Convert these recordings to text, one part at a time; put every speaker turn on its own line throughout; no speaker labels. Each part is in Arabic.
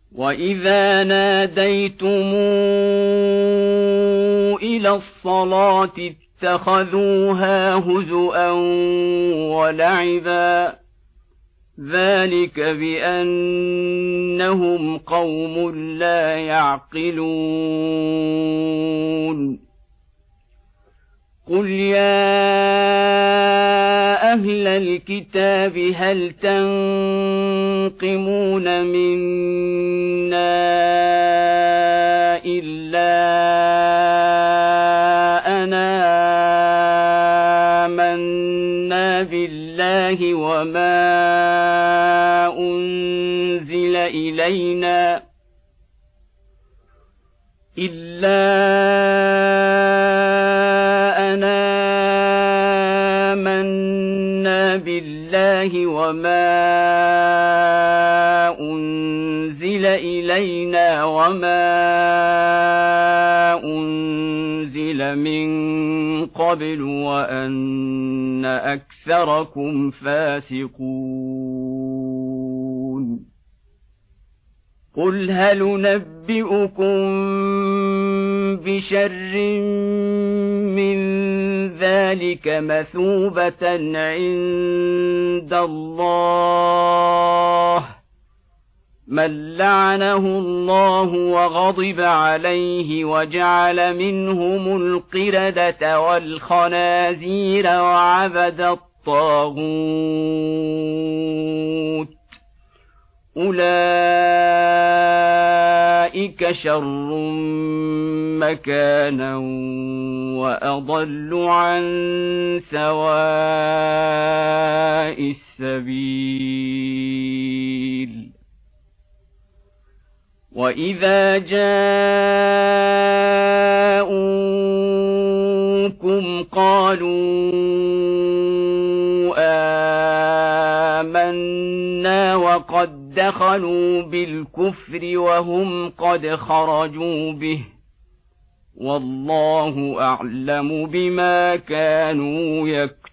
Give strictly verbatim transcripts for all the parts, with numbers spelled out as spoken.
وإذا ناديتم إلى الصلاة اتخذوها هزؤا ولعبا ذلك بأنهم قوم لا يعقلون قل يا أهل الكتاب هل تنقمون منا إلا أنا آمنا بالله وما أنزل إلينا إلا أنا آمنا بالله وما أنزل إلينا وما أنزل من قبل وأن أكثركم فاسقون قل هل ننبئكم بشر من ذلك مثوبة عند الله من لعنه الله وغضب عليه وجعل منهم القردة والخنازير وعبد الطاغوت أولئك شر مكانا وأضل عن سواء السبيل وإذا جاءوكم قالوا آمنا وقد دخلوا بالكفر وهم قد خرجوا به والله أعلم بما كانوا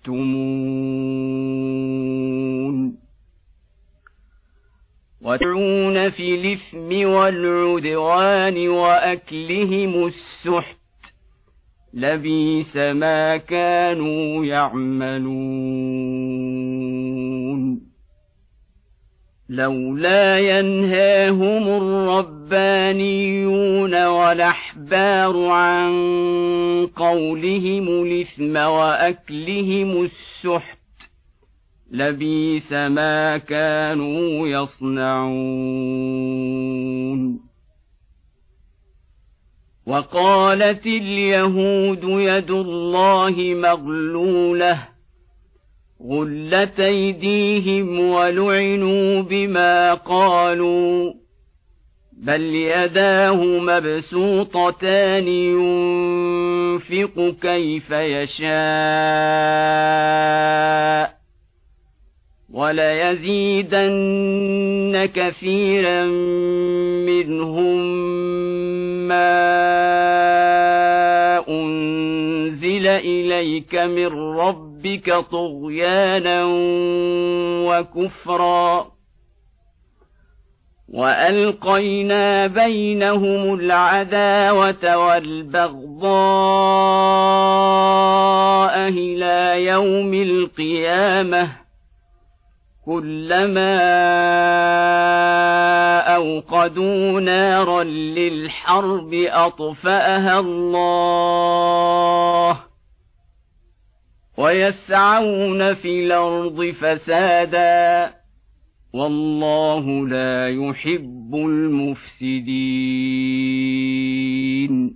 يكتمون ويدعون في الإثم والعدوان وأكلهم السحت لبئس ما كانوا يعملون لولا ينهاهم الربانيون والأحبار عن قولهم الإثم وأكلهم السحت لبئس ما كانوا يصنعون وقالت اليهود يد الله مغلولة غلت أيديهم ولعنوا بما قالوا بل يداه مبسوطتان ينفق كيف يشاء وليزيدن كثيرا منهم ما أنزل إليك من ربك طغيانا وكفرا وألقينا بينهم العداوة والبغضاء إلى يوم القيامة كلما أوقدوا نارا للحرب أطفأها الله ويسعون في الأرض فسادا والله لا يحب المفسدين